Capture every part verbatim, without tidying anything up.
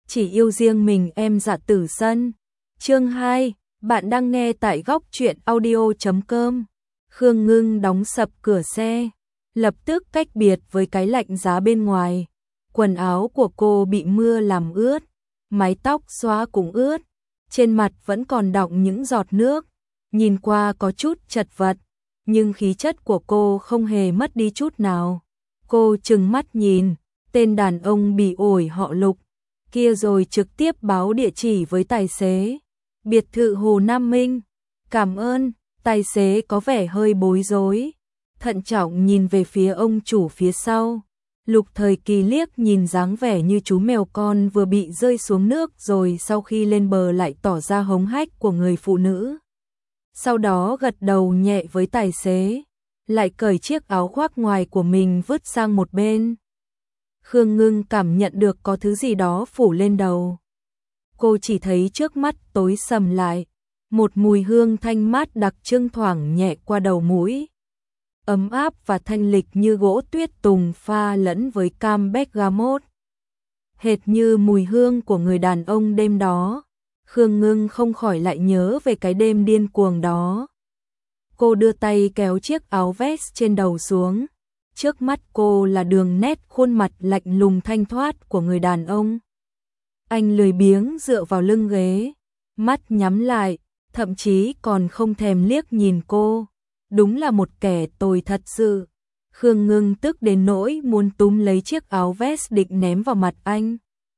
chỉ yêu riêng mình em Dạ Tử Sân. Chương hai, bạn đang nghe tại góc truyện audio chấm com. Khương Ngưng đóng sập cửa xe, lập tức cách biệt với cái lạnh giá bên ngoài. Quần áo của cô bị mưa làm ướt, mái tóc xóa cũng ướt, trên mặt vẫn còn đọng những giọt nước, nhìn qua có chút chật vật, nhưng khí chất của cô không hề mất đi chút nào. Cô trừng mắt nhìn tên đàn ông bị ổi họ Lục kia rồi trực tiếp báo địa chỉ với tài xế. Biệt thự Hồ Nam Minh. Cảm ơn. Tài xế có vẻ hơi bối rối, thận trọng nhìn về phía ông chủ phía sau. Lục Thời Kỳ liếc nhìn dáng vẻ như chú mèo con vừa bị rơi xuống nước rồi sau khi lên bờ lại tỏ ra hống hách của người phụ nữ. Sau đó gật đầu nhẹ với tài xế, lại cởi chiếc áo khoác ngoài của mình vứt sang một bên. Khương Ngưng cảm nhận được có thứ gì đó phủ lên đầu. Cô chỉ thấy trước mắt tối sầm lại, một mùi hương thanh mát đặc trưng thoảng nhẹ qua đầu mũi. Ấm áp và thanh lịch như gỗ tuyết tùng pha lẫn với cam bergamot. Hệt như mùi hương của người đàn ông đêm đó. Khương Ngưng không khỏi lại nhớ về cái đêm điên cuồng đó. Cô đưa tay kéo chiếc áo vest trên đầu xuống. Trước mắt cô là đường nét khuôn mặt lạnh lùng thanh thoát của người đàn ông. Anh lười biếng dựa vào lưng ghế, mắt nhắm lại, thậm chí còn không thèm liếc nhìn cô. Đúng là một kẻ tồi thật sự. Khương Ngưng tức đến nỗi muốn túm lấy chiếc áo vest định ném vào mặt anh,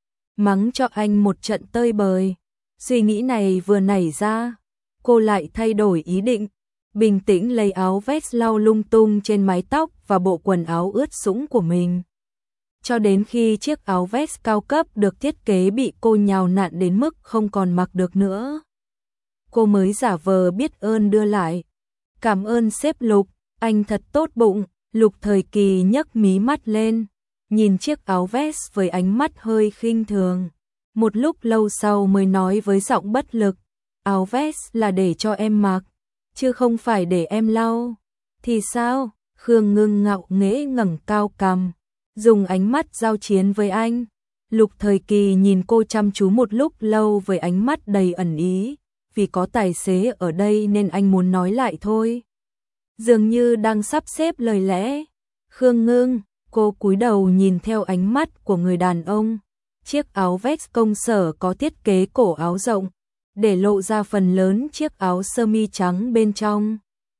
mắng cho anh một trận tơi bời. Suy nghĩ này vừa nảy ra, cô lại thay đổi ý định, bình tĩnh lấy áo vest lau lung tung trên mái tóc và bộ quần áo ướt sũng của mình. Cho đến khi chiếc áo vest cao cấp được thiết kế bị cô nhào nặn đến mức không còn mặc được nữa, cô mới giả vờ biết ơn đưa lại. Cảm ơn sếp Lục, anh thật tốt bụng. Lục Thời Kỳ nhấc mí mắt lên, nhìn chiếc áo vest với ánh mắt hơi khinh thường. Một lúc lâu sau mới nói với giọng bất lực, áo vest là để cho em mặc, chứ không phải để em lau. Thì sao? Khương Ngưng ngạo nghễ ngẩng cao cằm, dùng ánh mắt giao chiến với anh. Lục Thời Kỳ nhìn cô chăm chú một lúc lâu với ánh mắt đầy ẩn ý, vì có tài xế ở đây nên anh muốn nói lại thôi. Dường như đang sắp xếp lời lẽ. Khương Ngưng, cô cúi đầu nhìn theo ánh mắt của người đàn ông. Chiếc áo vest công sở có thiết kế cổ áo rộng, để lộ ra phần lớn chiếc áo sơ mi trắng bên trong.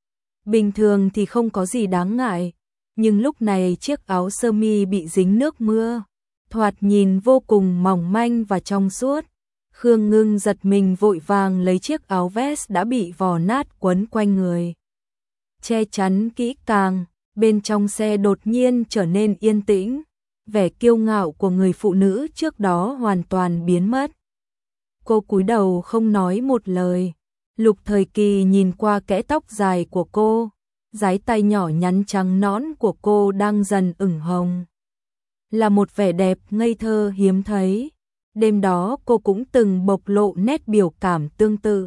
Bình thường thì không có gì đáng ngại, nhưng lúc này chiếc áo sơ mi bị dính nước mưa, thoạt nhìn vô cùng mỏng manh và trong suốt. Khương Ngưng giật mình vội vàng lấy chiếc áo vest đã bị vò nát quấn quanh người, che chắn kỹ càng. Bên trong xe đột nhiên trở nên yên tĩnh, vẻ kiêu ngạo của người phụ nữ trước đó hoàn toàn biến mất. Cô cúi đầu không nói một lời. Lục Thời Kỳ nhìn qua kẽ tóc dài của cô, dái tay nhỏ nhắn trắng nõn của cô đang dần ửng hồng, là một vẻ đẹp ngây thơ hiếm thấy. Đêm đó cô cũng từng bộc lộ nét biểu cảm tương tự.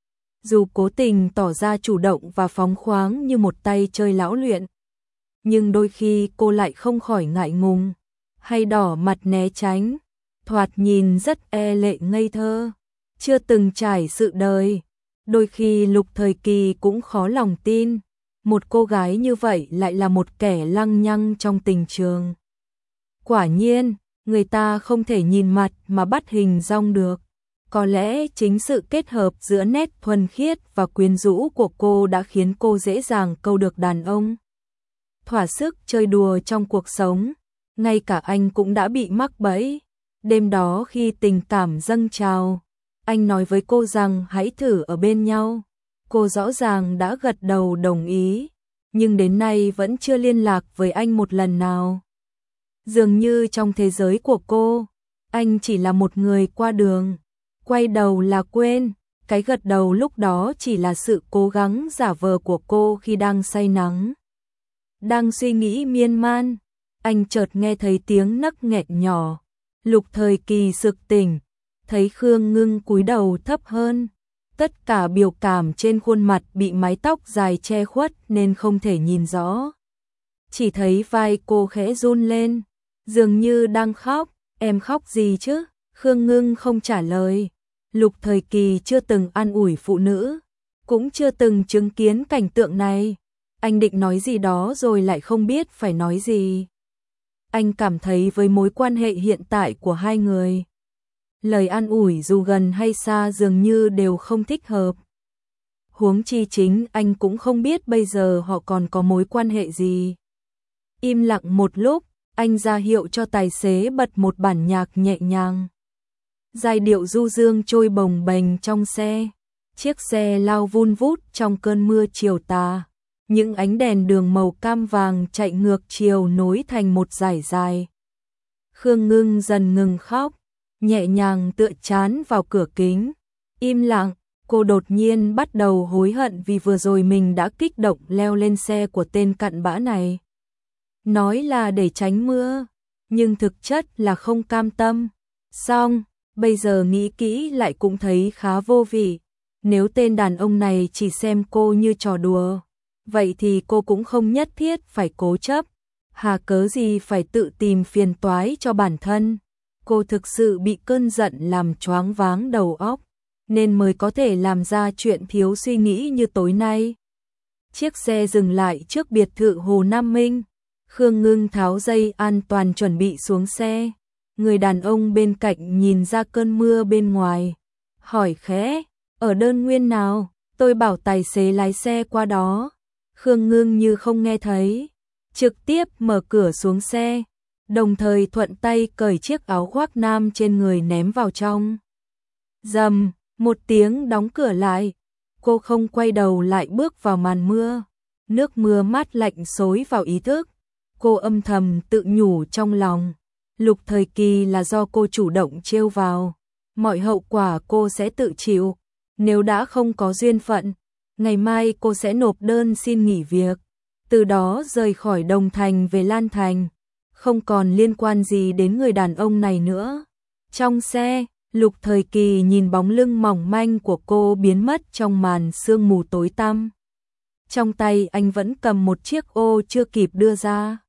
Dù cố tình tỏ ra chủ động và phóng khoáng như một tay chơi lão luyện, nhưng đôi khi cô lại không khỏi ngại ngùng, hay đỏ mặt né tránh, thoạt nhìn rất e lệ ngây thơ, chưa từng trải sự đời. Đôi khi Lục Thời Kỳ cũng khó lòng tin, một cô gái như vậy lại là một kẻ lăng nhăng trong tình trường. Quả nhiên, người ta không thể nhìn mặt mà bắt hình dong được. Có lẽ chính sự kết hợp giữa nét thuần khiết và quyến rũ của cô đã khiến cô dễ dàng câu được đàn ông. Thỏa sức chơi đùa trong cuộc sống, ngay cả anh cũng đã bị mắc bẫy. Đêm đó khi tình cảm dâng trào, anh nói với cô rằng hãy thử ở bên nhau. Cô rõ ràng đã gật đầu đồng ý, nhưng đến nay vẫn chưa liên lạc với anh một lần nào. Dường như trong thế giới của cô, anh chỉ là một người qua đường, quay đầu là quên. Cái gật đầu lúc đó chỉ là sự cố gắng giả vờ của cô khi đang say nắng. Đang suy nghĩ miên man, anh chợt nghe thấy tiếng nấc nghẹn nhỏ. Lục Thời Kỳ sực tỉnh, thấy Khương Ngưng cúi đầu thấp hơn. Tất cả biểu cảm trên khuôn mặt bị mái tóc dài che khuất nên không thể nhìn rõ. Chỉ thấy vai cô khẽ run lên, dường như đang khóc. Em khóc gì chứ? Khương Ngưng không trả lời. Lục Thời Kỳ chưa từng an ủi phụ nữ, cũng chưa từng chứng kiến cảnh tượng này. Anh định nói gì đó rồi lại không biết phải nói gì. Anh cảm thấy với mối quan hệ hiện tại của hai người, lời an ủi dù gần hay xa dường như đều không thích hợp. Huống chi chính anh cũng không biết bây giờ họ còn có mối quan hệ gì. Im lặng một lúc, anh ra hiệu cho tài xế bật một bản nhạc nhẹ nhàng. Giai điệu du dương trôi bồng bềnh trong xe. Chiếc xe lao vun vút trong cơn mưa chiều tà. Những ánh đèn đường màu cam vàng chạy ngược chiều nối thành một dải dài. Khương Ngưng dần ngừng khóc, nhẹ nhàng tựa chán vào cửa kính. Im lặng, cô đột nhiên bắt đầu hối hận vì vừa rồi mình đã kích động leo lên xe của tên cặn bã này. Nói là để tránh mưa, nhưng thực chất là không cam tâm. Xong, bây giờ nghĩ kỹ lại cũng thấy khá vô vị. Nếu tên đàn ông này chỉ xem cô như trò đùa, vậy thì cô cũng không nhất thiết phải cố chấp. Hà cớ gì phải tự tìm phiền toái cho bản thân. Cô thực sự bị cơn giận làm choáng váng đầu óc, nên mới có thể làm ra chuyện thiếu suy nghĩ như tối nay. Chiếc xe dừng lại trước biệt thự Hồ Nam Minh. Khương Ngưng tháo dây an toàn chuẩn bị xuống xe. Người đàn ông bên cạnh nhìn ra cơn mưa bên ngoài, hỏi khẽ, ở đơn nguyên nào, tôi bảo tài xế lái xe qua đó. Khương Ngưng như không nghe thấy, trực tiếp mở cửa xuống xe, đồng thời thuận tay cởi chiếc áo khoác nam trên người ném vào trong. Rầm, một tiếng đóng cửa lại, cô không quay đầu lại bước vào màn mưa. Nước mưa mát lạnh xối vào ý thức, cô âm thầm tự nhủ trong lòng. Lục Thời Kỳ là do cô chủ động trêu vào, mọi hậu quả cô sẽ tự chịu. Nếu đã không có duyên phận, ngày mai cô sẽ nộp đơn xin nghỉ việc, từ đó rời khỏi Đồng Thành về Lan Thành, không còn liên quan gì đến người đàn ông này nữa. Trong xe, Lục Thời Kỳ nhìn bóng lưng mỏng manh của cô biến mất trong màn sương mù tối tăm. Trong tay anh vẫn cầm một chiếc ô chưa kịp đưa ra.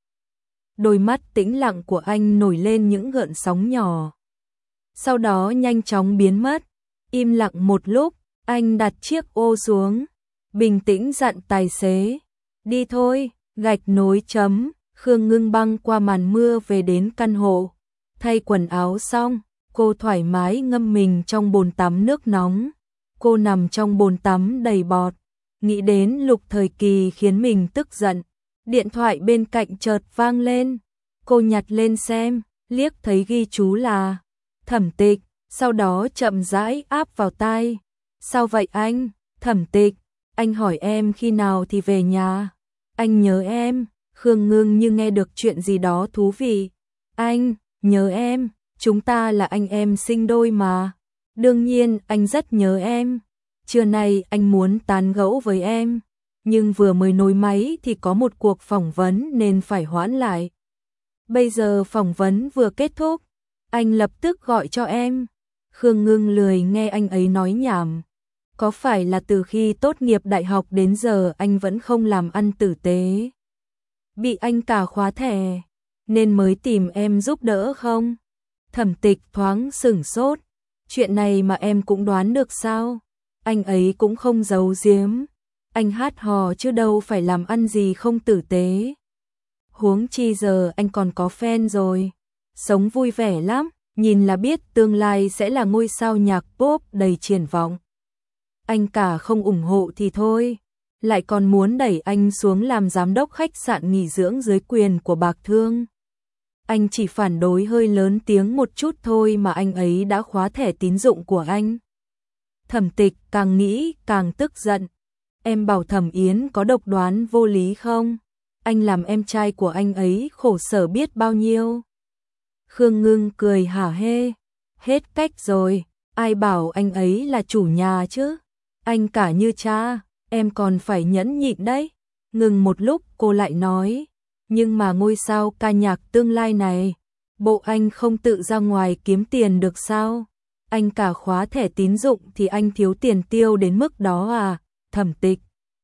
Đôi mắt tĩnh lặng của anh nổi lên những gợn sóng nhỏ, sau đó nhanh chóng biến mất. Im lặng một lúc, anh đặt chiếc ô xuống, bình tĩnh dặn tài xế, đi thôi, gạch nối chấm. Khương Ngưng băng qua màn mưa về đến căn hộ, thay quần áo xong, cô thoải mái ngâm mình trong bồn tắm nước nóng. Cô nằm trong bồn tắm đầy bọt, nghĩ đến Lục Thời Kỳ khiến mình tức giận. Điện thoại bên cạnh chợt vang lên, cô nhặt lên xem, liếc thấy ghi chú là Thẩm Tịch, sau đó chậm rãi áp vào tai. Sao vậy anh? Thẩm Tịch, anh hỏi em khi nào thì về nhà. Anh nhớ em. Khương Ngưng như nghe được chuyện gì đó thú vị. Anh, nhớ em, chúng ta là anh em sinh đôi mà. Đương nhiên anh rất nhớ em. Trưa nay anh muốn tán gẫu với em, nhưng vừa mới nối máy thì có một cuộc phỏng vấn nên phải hoãn lại. Bây giờ phỏng vấn vừa kết thúc, anh lập tức gọi cho em. Khương Ngưng lười nghe anh ấy nói nhảm. Có phải là từ khi tốt nghiệp đại học đến giờ anh vẫn không làm ăn tử tế, bị anh cả khóa thẻ, nên mới tìm em giúp đỡ không? Thẩm Tịch thoáng sửng sốt. Chuyện này mà em cũng đoán được sao? Anh ấy cũng không giấu giếm. Anh hát hò chứ đâu phải làm ăn gì không tử tế. Huống chi giờ anh còn có fan rồi. Sống vui vẻ lắm, nhìn là biết tương lai sẽ là ngôi sao nhạc pop đầy triển vọng. Anh cả không ủng hộ thì thôi, lại còn muốn đẩy anh xuống làm giám đốc khách sạn nghỉ dưỡng dưới quyền của Bạc Thương. Anh chỉ phản đối hơi lớn tiếng một chút thôi mà anh ấy đã khóa thẻ tín dụng của anh. Thẩm Tịch càng nghĩ càng tức giận. Em bảo Thẩm Yến có độc đoán vô lý không? Anh làm em trai của anh ấy khổ sở biết bao nhiêu. Khương Ngưng cười hả hê. Hết cách rồi, ai bảo anh ấy là chủ nhà chứ? Anh cả như cha, em còn phải nhẫn nhịn đấy. Ngừng một lúc cô lại nói, nhưng mà ngôi sao ca nhạc tương lai này, bộ anh không tự ra ngoài kiếm tiền được sao? Anh cả khóa thẻ tín dụng thì anh thiếu tiền tiêu đến mức đó à? Thẩm Tịch,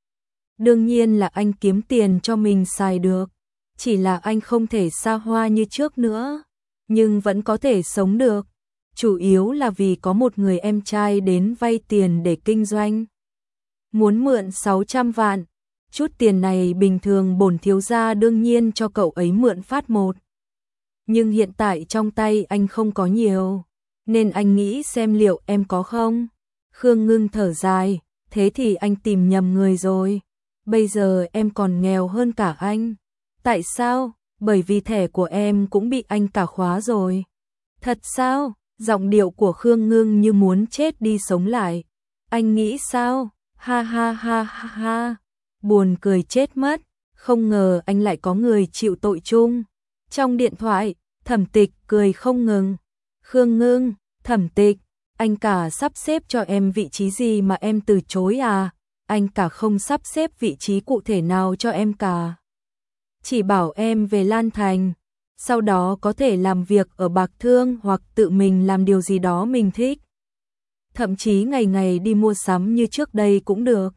đương nhiên là anh kiếm tiền cho mình xài được, chỉ là anh không thể xa hoa như trước nữa, nhưng vẫn có thể sống được. chủ yếu là vì có một người em trai đến vay tiền để kinh doanh. Muốn mượn sáu trăm vạn, chút tiền này bình thường bổn thiếu gia đương nhiên cho cậu ấy mượn phát một. Nhưng hiện tại trong tay anh không có nhiều, nên anh nghĩ xem liệu em có không. Khương Ngưng thở dài, thế thì anh tìm nhầm người rồi. Bây giờ em còn nghèo hơn cả anh. Tại sao? Bởi vì thẻ của em cũng bị anh cả khóa rồi. Thật sao? Giọng điệu của Khương Ngưng như muốn chết đi sống lại. Anh nghĩ sao? Ha ha ha ha ha. Buồn cười chết mất. Không ngờ anh lại có người chịu tội chung. Trong điện thoại, Thẩm Tịch cười không ngừng. Khương Ngưng, Thẩm Tịch, anh cả sắp xếp cho em vị trí gì mà em từ chối à? Anh cả không sắp xếp vị trí cụ thể nào cho em cả. Chỉ bảo em về Lan Thành, sau đó có thể làm việc ở Bạc Thương hoặc tự mình làm điều gì đó mình thích. Thậm chí ngày ngày đi mua sắm như trước đây cũng được.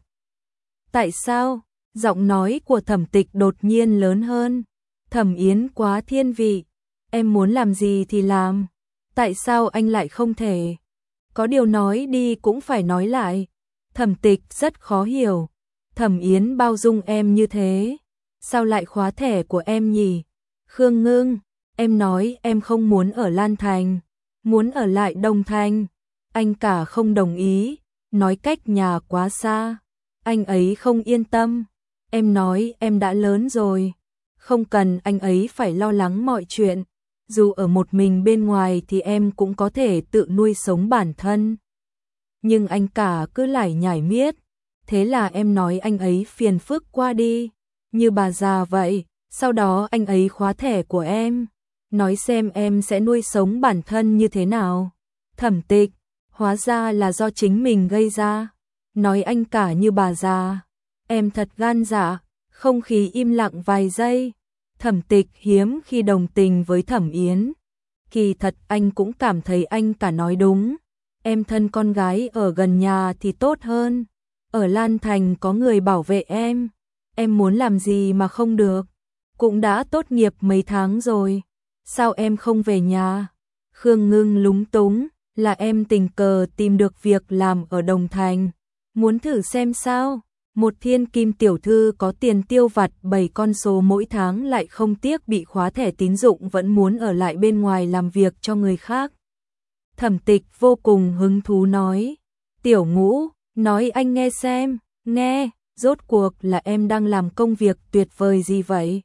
Tại sao? Giọng nói của Thẩm Tịch đột nhiên lớn hơn. Thẩm Yến quá thiên vị, em muốn làm gì thì làm. Tại sao anh lại không thể? Có điều nói đi cũng phải nói lại. Thẩm Tịch rất khó hiểu. Thẩm Yến bao dung em như thế, sao lại khóa thẻ của em nhỉ? Khương Ngưng, em nói em không muốn ở Lan Thành, muốn ở lại Đông Thành. Anh cả không đồng ý, nói cách nhà quá xa, anh ấy không yên tâm. Em nói em đã lớn rồi, không cần anh ấy phải lo lắng mọi chuyện. Dù ở một mình bên ngoài thì em cũng có thể tự nuôi sống bản thân. Nhưng anh cả cứ lải nhải miết, thế là em nói anh ấy phiền phức qua đi, như bà già vậy. Sau đó anh ấy khóa thẻ của em, nói xem em sẽ nuôi sống bản thân như thế nào. Thẩm Tịch, hóa ra là do chính mình gây ra. Nói anh cả như bà già, em thật gan dạ. Không khí im lặng vài giây. Thẩm Tịch hiếm khi đồng tình với Thẩm Yến. Kỳ thật anh cũng cảm thấy anh cả nói đúng. Em thân con gái ở gần nhà thì tốt hơn. Ở Lan Thành có người bảo vệ em. Em muốn làm gì mà không được. Cũng đã tốt nghiệp mấy tháng rồi. Sao em không về nhà? Khương Ngưng lúng túng. Là em tình cờ tìm được việc làm ở Đồng Thành. Muốn thử xem sao? Một thiên kim tiểu thư có tiền tiêu vặt bảy con số mỗi tháng lại không tiếc bị khóa thẻ tín dụng vẫn muốn ở lại bên ngoài làm việc cho người khác. Thẩm Tịch vô cùng hứng thú nói. Tiểu Ngũ, nói anh nghe xem. Nghe, rốt cuộc là em đang làm công việc tuyệt vời gì vậy?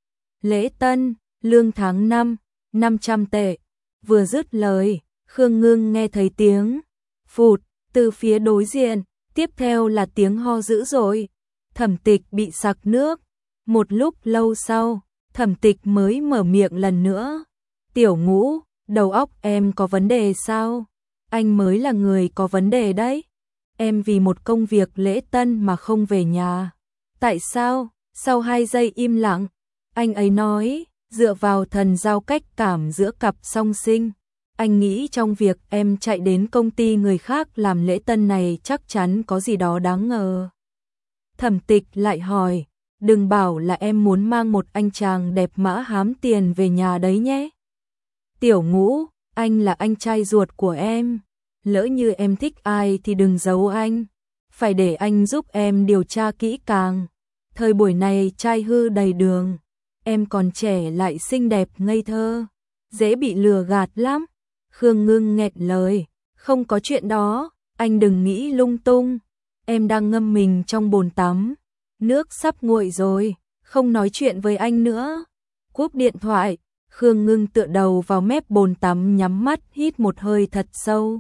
Lễ Tân, lương tháng năm, năm trăm tệ. Vừa dứt lời, Khương Ngưng nghe thấy tiếng phụt từ phía đối diện, tiếp theo là tiếng ho dữ dội. Thẩm Tịch bị sặc nước. Một lúc lâu sau, Thẩm Tịch mới mở miệng lần nữa. Tiểu Ngũ, đầu óc em có vấn đề sao? Anh mới là người có vấn đề đấy. Em vì một công việc lễ tân mà không về nhà. Tại sao? Sau hai giây im lặng, anh ấy nói, dựa vào thần giao cách cảm giữa cặp song sinh. Anh nghĩ trong việc em chạy đến công ty người khác làm lễ tân này chắc chắn có gì đó đáng ngờ. Thẩm Tịch lại hỏi, đừng bảo là em muốn mang một anh chàng đẹp mã hám tiền về nhà đấy nhé. Tiểu Ngũ, anh là anh trai ruột của em. Lỡ như em thích ai thì đừng giấu anh. Phải để anh giúp em điều tra kỹ càng. Thời buổi này trai hư đầy đường. Em còn trẻ lại xinh đẹp ngây thơ, dễ bị lừa gạt lắm. Khương Ngưng nghẹn lời, không có chuyện đó, anh đừng nghĩ lung tung. Em đang ngâm mình trong bồn tắm, nước sắp nguội rồi, không nói chuyện với anh nữa. Cúp điện thoại, Khương Ngưng tựa đầu vào mép bồn tắm nhắm mắt hít một hơi thật sâu.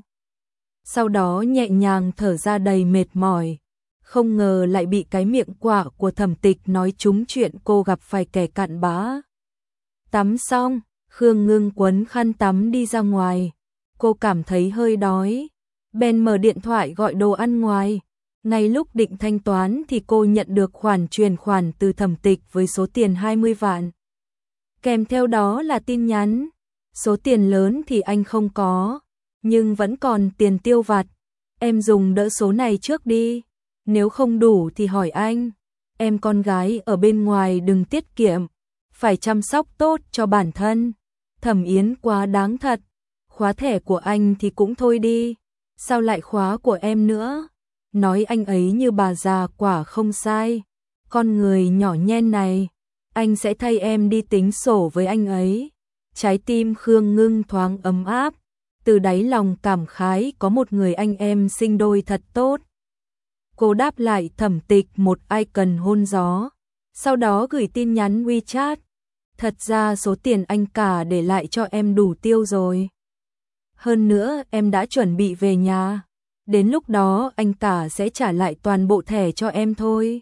Sau đó nhẹ nhàng thở ra đầy mệt mỏi. Không ngờ lại bị cái miệng quạ của Thẩm Tịch nói trúng chuyện cô gặp phải kẻ cặn bã. Tắm xong, Khương Ngưng quấn khăn tắm đi ra ngoài. Cô cảm thấy hơi đói, bèn mở điện thoại gọi đồ ăn ngoài. Ngay lúc định thanh toán thì cô nhận được khoản chuyển khoản từ Thẩm Tịch với số tiền hai mươi vạn. Kèm theo đó là tin nhắn, số tiền lớn thì anh không có, nhưng vẫn còn tiền tiêu vặt. Em dùng đỡ số này trước đi, nếu không đủ thì hỏi anh. Em con gái ở bên ngoài đừng tiết kiệm, phải chăm sóc tốt cho bản thân. Thẩm Yến quá đáng thật. khóa thẻ của anh thì cũng thôi đi, sao lại khóa của em nữa? Nói anh ấy như bà già quả không sai. Con người nhỏ nhen này, anh sẽ thay em đi tính sổ với anh ấy. Trái tim Khương Ngưng thoáng ấm áp, từ đáy lòng cảm khái có một người anh em sinh đôi thật tốt. Cô đáp lại Thẩm Tịch một icon hôn gió, sau đó gửi tin nhắn WeChat. Thật ra số tiền anh cả để lại cho em đủ tiêu rồi. Hơn nữa em đã chuẩn bị về nhà, đến lúc đó anh cả sẽ trả lại toàn bộ thẻ cho em thôi.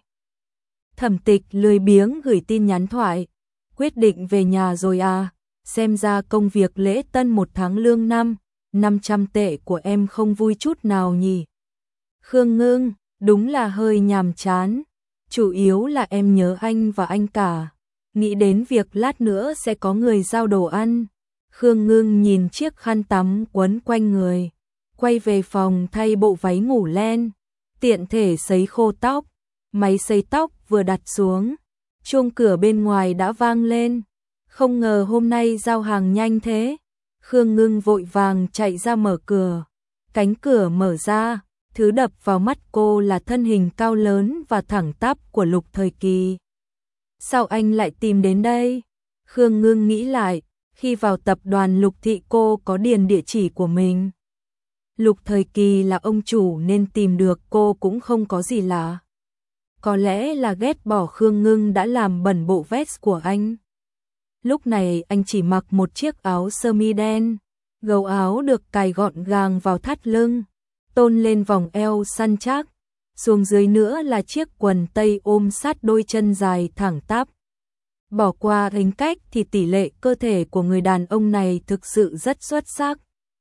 Thẩm Tịch lười biếng gửi tin nhắn thoại, quyết định về nhà rồi à, xem ra công việc lễ tân một tháng lương năm, năm trăm tệ của em không vui chút nào nhỉ. Khương Ngưng, đúng là hơi nhàm chán, chủ yếu là em nhớ anh và anh cả, nghĩ đến việc lát nữa sẽ có người giao đồ ăn. Khương Ngưng nhìn chiếc khăn tắm quấn quanh người, quay về phòng thay bộ váy ngủ len, tiện thể sấy khô tóc. Máy sấy tóc vừa đặt xuống, chuông cửa bên ngoài đã vang lên. Không ngờ hôm nay giao hàng nhanh thế. Khương Ngưng vội vàng chạy ra mở cửa. Cánh cửa mở ra, thứ đập vào mắt cô là thân hình cao lớn và thẳng tắp của Lục Thời Kỳ. Sao anh lại tìm đến đây? Khương Ngưng nghĩ lại, khi vào tập đoàn Lục Thị cô có điền địa chỉ của mình. Lục Thời Kỳ là ông chủ nên tìm được cô cũng không có gì lạ. Có lẽ là ghét bỏ Khương Ngưng đã làm bẩn bộ vest của anh. Lúc này anh chỉ mặc một chiếc áo sơ mi đen, gấu áo được cài gọn gàng vào thắt lưng, tôn lên vòng eo săn chắc, xuống dưới nữa là chiếc quần tây ôm sát đôi chân dài thẳng tắp. Bỏ qua tính cách thì tỷ lệ cơ thể của người đàn ông này thực sự rất xuất sắc.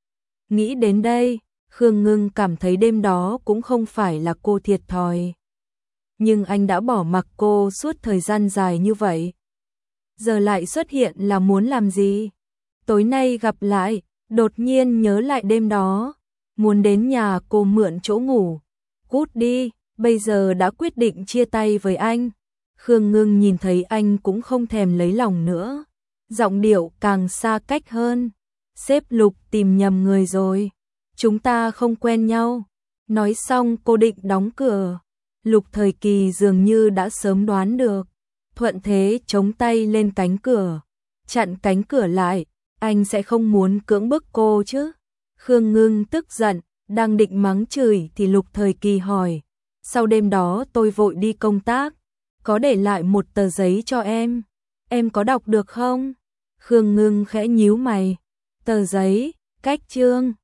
Nghĩ đến đây, Khương Ngưng cảm thấy đêm đó cũng không phải là cô thiệt thòi. Nhưng anh đã bỏ mặc cô suốt thời gian dài như vậy. Giờ lại xuất hiện là muốn làm gì? Tối nay gặp lại, đột nhiên nhớ lại đêm đó, muốn đến nhà cô mượn chỗ ngủ. Cút đi, bây giờ đã quyết định chia tay với anh. Khương Ngưng nhìn thấy anh cũng không thèm lấy lòng nữa. Giọng điệu càng xa cách hơn. Sếp Lục tìm nhầm người rồi. Chúng ta không quen nhau. Nói xong cô định đóng cửa. Lục Thời Kỳ dường như đã sớm đoán được, thuận thế chống tay lên cánh cửa, chặn cánh cửa lại, anh sẽ không muốn cưỡng bức cô chứ. Khương Ngưng tức giận, đang định mắng chửi thì Lục Thời Kỳ hỏi, sau đêm đó tôi vội đi công tác, có để lại một tờ giấy cho em, em có đọc được không? Khương Ngưng khẽ nhíu mày, tờ giấy, cách chương.